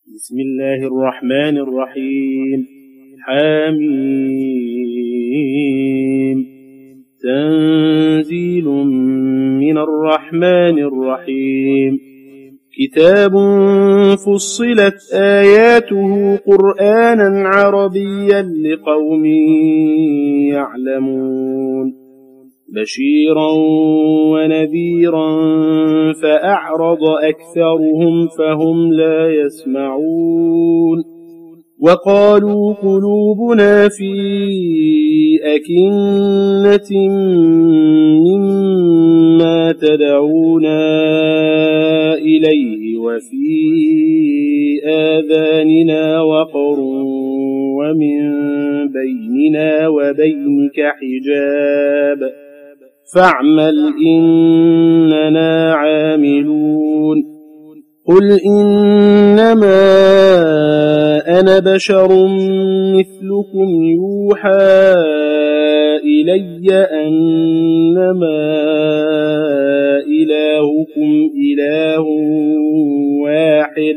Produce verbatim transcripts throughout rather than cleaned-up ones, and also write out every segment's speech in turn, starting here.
بسم الله الرحمن الرحيم. حميم. تنزيل من الرحمن الرحيم. كتاب فصلت آياته قرآنا عربيا لقوم يعلمون بشيرا ونذيرا فأعرض أكثرهم فهم لا يسمعون وقالوا قلوبنا في أكنة مما تدعونا إليه وفي آذاننا وقر ومن بيننا وبينك حجاب فاعمل إننا عاملون. قل إنما أنا بشر مثلكم يوحى إلي أنما إلهكم إله واحد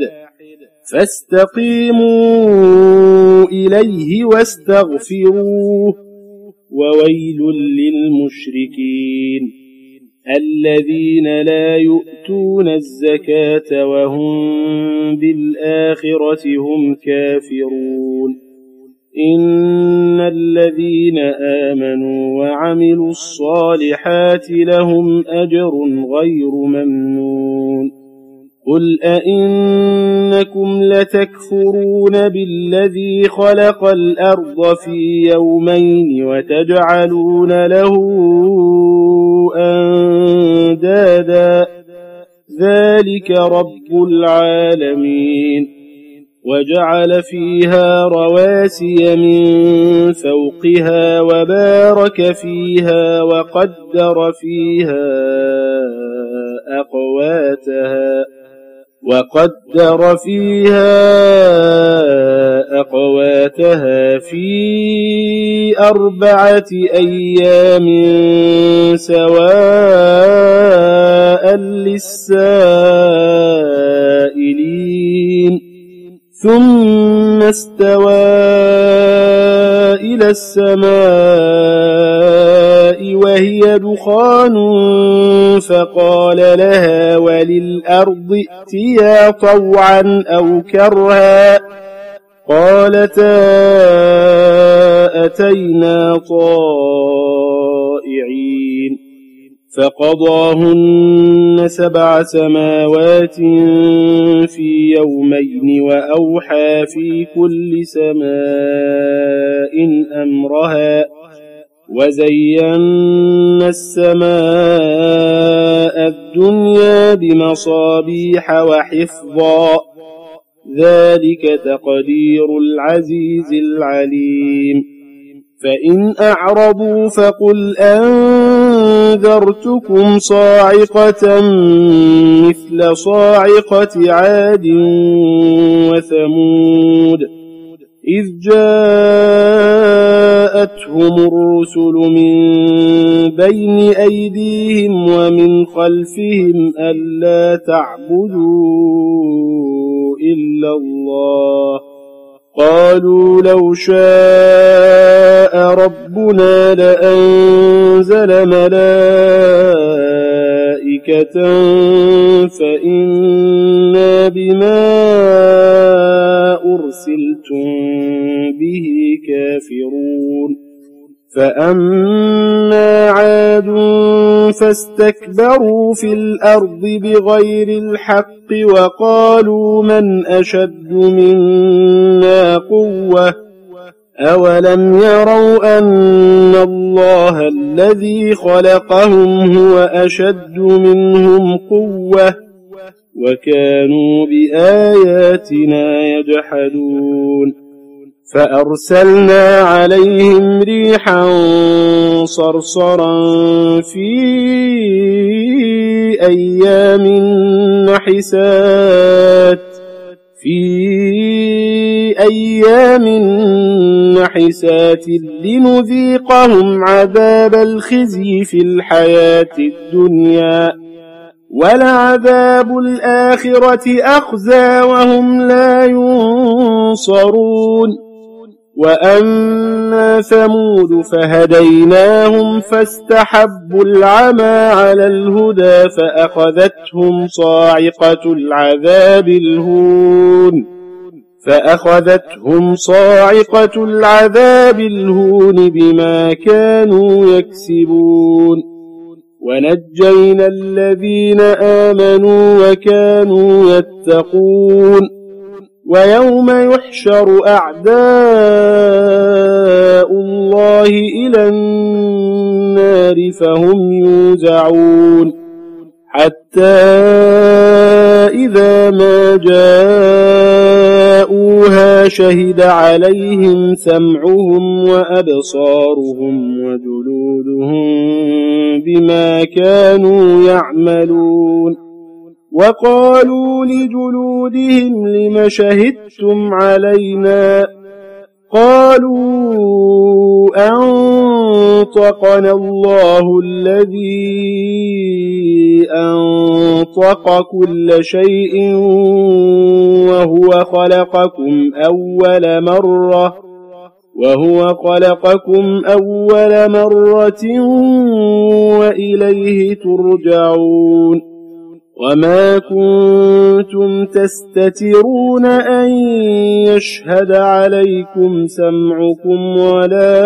فاستقيموا إليه واستغفروه وويل للمشركين الذين لا يؤتون الزكاة وهم بالآخرة هم كافرون. إن الذين آمنوا وعملوا الصالحات لهم أجر غير ممنون. قل أئنكم لتكفرون بالذي خلق الأرض في يومين وتجعلون له أندادا ذلك رب العالمين. وجعل فيها رواسي من فوقها وبارك فيها وقدر فيها أقواتها وقدر فيها أقواتها في أربعة أيام سواء للسائلين ثم استوى إلى السماء وهي دخان فقال لها وللأرض ائتيا طوعا أو كرها قالتا أتينا طائعين فقضاهن سبع سماوات في يومين وأوحى في كل سماء أمرها وزينا السماء الدنيا بمصابيح وحفظا ذلك تقدير العزيز العليم. فإن أعرضوا فقل أنذرتكم صاعقة مثل صاعقة عاد وثمود إذ جاءتهم الرسل من بين أيديهم ومن خلفهم ألا تعبدوا إلا الله قالوا لو شاء ربنا لأنزل ملائكة فإنا بما أرسلتم به كافرون. فأما عاد فاستكبروا في الأرض بغير الحق وقالوا من أشد منا قوة أولم يروا أن الله الذي خلقهم هو أشد منهم قوة وكانوا بآياتنا يجحدون. فأرسلنا عليهم ريحا صرصرا في أيام نحسات في أيام نحسات لنذيقهم عذاب الخزي في الحياة الدنيا ولعذاب الآخرة أخزى وهم لا ينصرون وأما ثمود فهديناهم فاستحبوا العمى على الهدى فأخذتهم صاعقة العذاب الهون فأخذتهم صاعقة العذاب الهون بما كانوا يكسبون ونجينا الذين آمنوا وكانوا يتقون ويوم يحشر أعداء الله إلى النار فهم يوزعون حتى إذا ما جاءوها شهد عليهم سمعهم وأبصارهم وجلودهم بما كانوا يعملون وقالوا لجلودهم لم شهدتم علينا قالوا أنطقنا الله الذي أنطق كل شيء وهو خلقكم أول مرة وهو خلقكم أول مرة وإليه ترجعون وما كنتم تستترون أن يشهد عليكم سمعكم ولا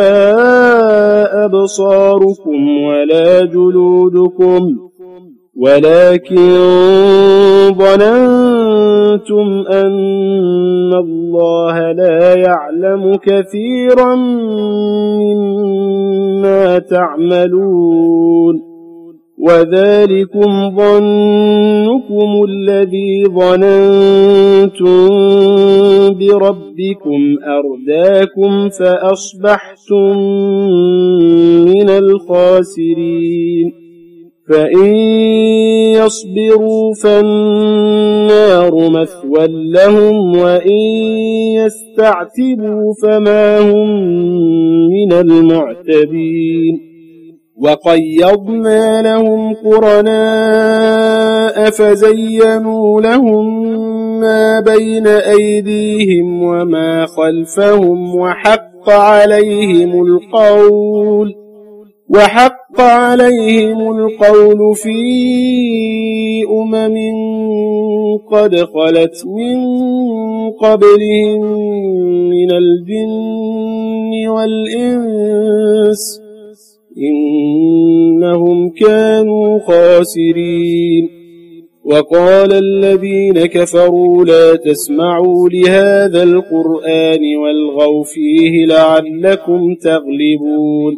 أبصاركم ولا جلودكم ولكن ظننتم أن الله لا يعلم كثيرا مما تعملون وذلكم ظنكم الذي ظننتم بربكم أرداكم فأصبحتم من الخاسرين فإن يصبروا فالنار مثوى لهم وإن يستعتبوا فما هم من المعتبين وقيضنا لهم قرناء فزينوا لهم ما بين أيديهم وما خلفهم وحق عليهم القول وحق عليهم القول في أمم قد خلت من قبلهم من الجن والإنس إنهم كانوا خاسرين وقال الذين كفروا لا تسمعوا لهذا القرآن والغوا فيه لعلكم تغلبون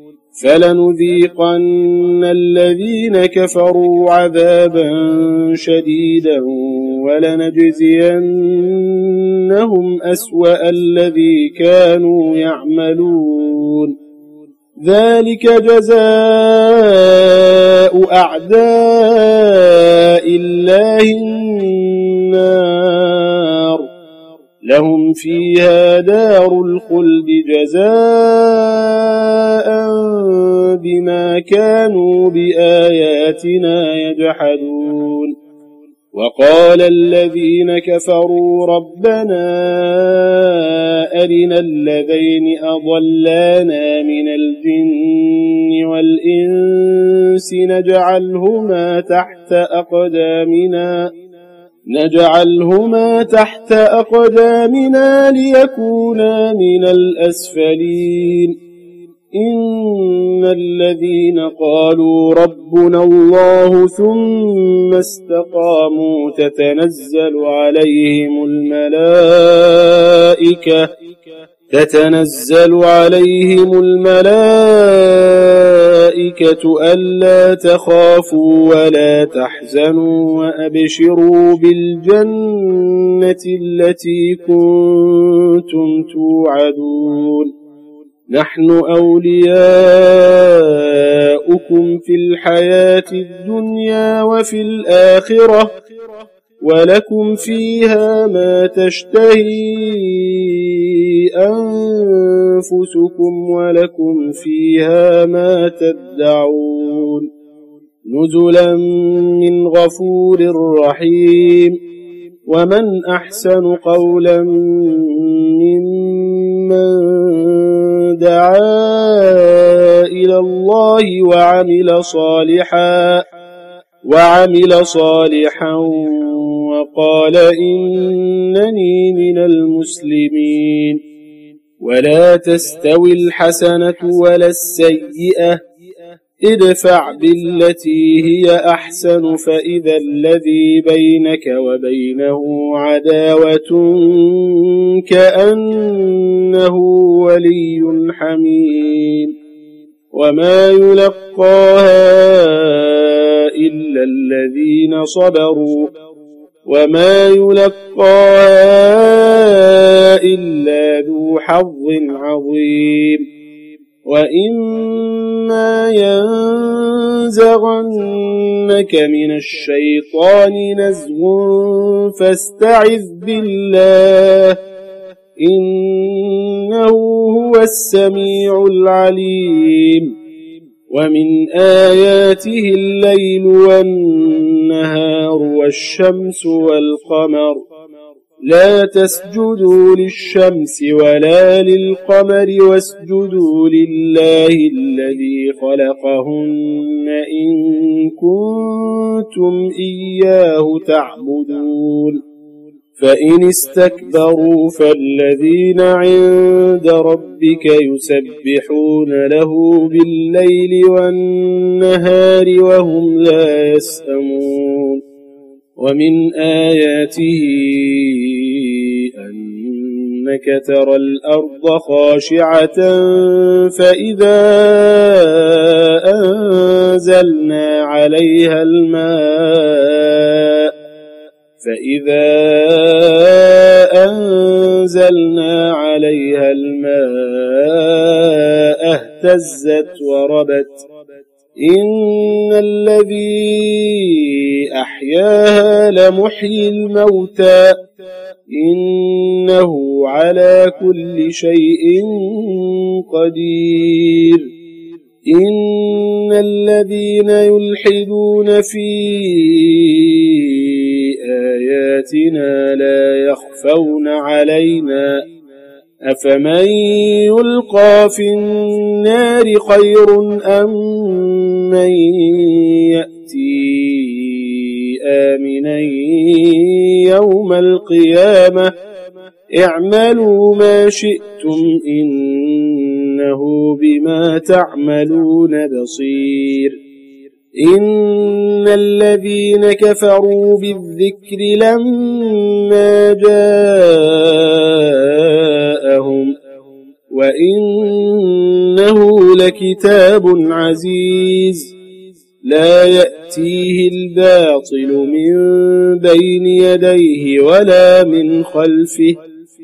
فلنذيقن الذين كفروا عذابا شديدا ولنجزينهم أسوأ الذي كانوا يعملون ذلك جزاء أعداء الله النار لهم فيها دار الخلد جزاء بما كانوا بآياتنا يجحدون وقال الذين كفروا ربنا أرنا الذين أضلانا من الجن والإنس نجعلهما تحت أقدامنا نجعلهما تحت أقدامنا ليكونا من الأسفلين إن الذين قالوا ربنا الله ثم استقاموا تتنزل عليهم الملائكة تتنزل عليهم الملائكة ألا تخافوا ولا تحزنوا وأبشروا بالجنة التي كنتم توعدون نحن أولياؤكم في الحياة الدنيا وفي الآخرة ولكم فيها ما تشتهي أنفسكم ولكم فيها ما تدعون نزلا من غفور رحيم. ومن أحسن قولا ممن دعا إلى الله وعمل صالحا وعمل صالحا وقال إنني من المسلمين. ولا تستوي الحسنة ولا السيئة، ادفع بالتي هي أحسن فإذا الذي بينك وبينه عداوة كأنه ولي حميم. وما يلقاها إلا الذين صبروا وما يلقاها إلا ذو حظ عظيم. وإما ينزغنك من الشيطان نزغ فاستعذ بالله إنه هو السميع العليم. ومن آياته الليل والنهار والشمس والقمر، لا تسجدوا للشمس ولا للقمر واسجدوا لله الذي خلقهن إن كنتم إياه تعبدون. فإن استكبروا فالذين عند ربك يسبحون له بالليل والنهار وهم لا يسأمون. ومن آياته أنك ترى الأرض خاشعة فإذا أنزلنا عليها الماء فإذا أنزلنا عليها الماء اهتزت وربت. إن الذي أحياها لمحيي الموتى إنه على كل شيء قدير. إن الذين يلحدون في آياتنا لا يخفون علينا أفمن يلقى في النار خير أم من يأتي آمنا يوم القيامة اعملوا ما شئتم إنه بما تعملون بصير. إن الذين كفروا بالذكر لما جاءهم وإنه لكتاب عزيز لا يأتيه الباطل من بين يديه ولا من خلفه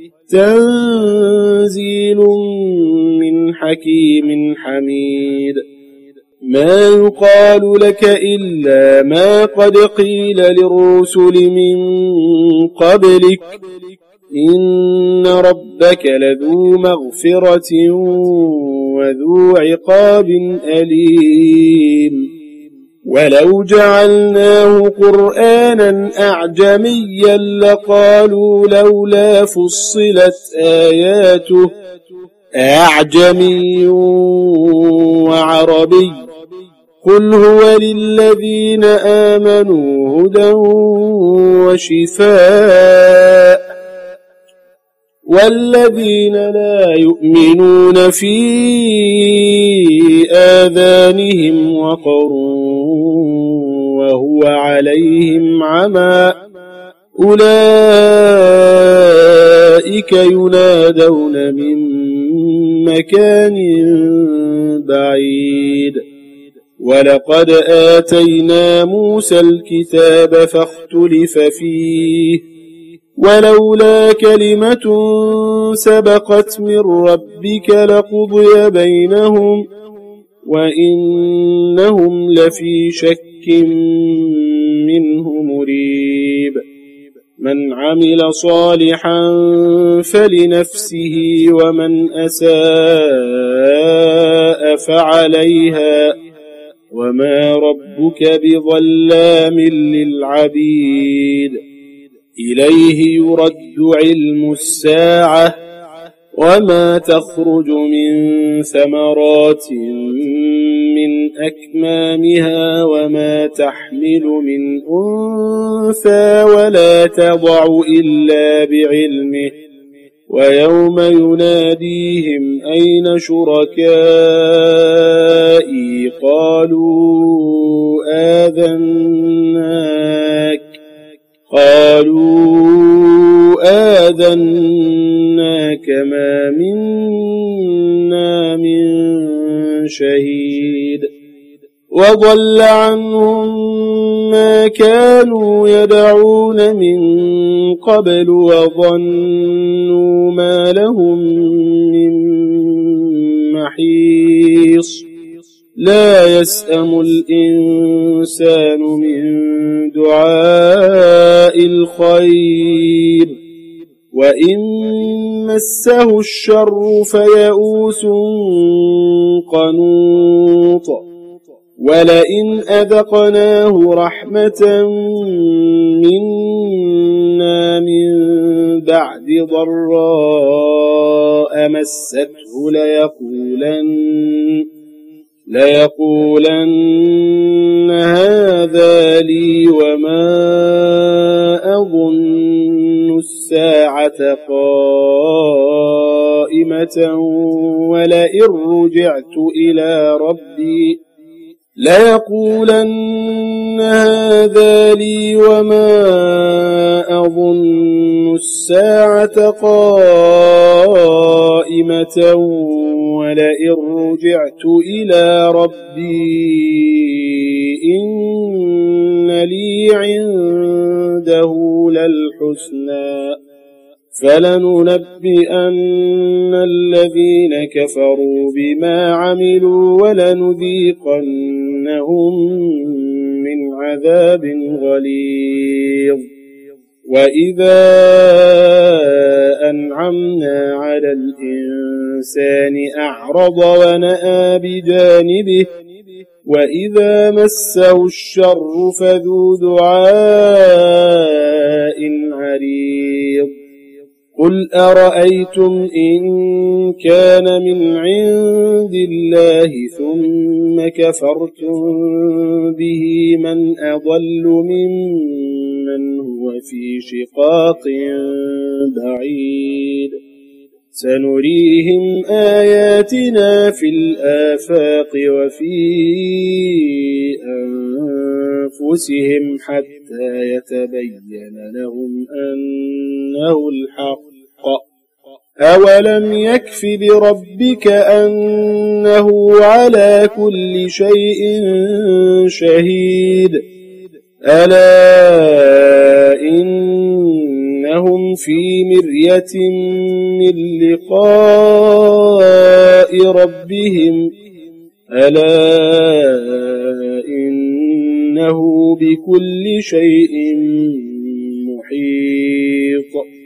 تنزيل من حكيم حميد. ما يقال لك إلا ما قد قيل للرسل من قبلك إن ربك لذو مغفرة وذو عقاب أليم. ولو جعلناه قرآنا أعجميا لقالوا لولا فصلت آياته أعجمي وعربي قل هو للذين آمنوا هدى وشفاء والذين لا يؤمنون في آذانهم وقر وهو عليهم عمى أولئك ينادون من مكان بعيد. ولقد آتينا موسى الكتاب فاختلف فيه ولولا كلمة سبقت من ربك لقضي بينهم وإنهم لفي شك منه مريب. من عمل صالحا فلنفسه ومن أساء فعليها وما ربك بظلام للعبيد إليه يرد علم الساعة وما تخرج من ثمرات من أكمامها وما تحمل من أنثى ولا تضع إلا بعلمه ويوم يناديهم أين شركائي قالوا آذناك قالوا آذناك ما منا من شهيد وضل عنهم ما كانوا يدعون من قبل وظنوا ما لهم من محيص لا يسأم الإنسان من دعاء الخير وإن مسه الشر فيئوس قنوط ولئن أذقناه رحمة منا من بعد ضراء مسته ليقولن ليقولن هذا لي وما أظن الساعة قائمة ولئن رجعت إلى ربي ليقولن هذا لي وما أظن الساعة قائمة ولئن رجعت إلى ربي إن لي عنده للحسنى فلننبئن الذين كفروا بما عملوا ولنذيقنهم من عذاب غليظ وإذا أنعمنا على الإنسان أعرض ونأى بجانبه وإذا مسه الشر فذو دعاء عريض قل أرأيتم إن كان من عند الله ثم كفرتم به من أضل ممن هو في شقاق بعيد سنريهم آياتنا في الآفاق وفي أنفسهم حتى يتبين لهم أنه الحق أولم يكف بربك أنه على كل شيء شهيد ألا إنهم في مرية من لقاء ربهم ألا إنه بكل شيء محيط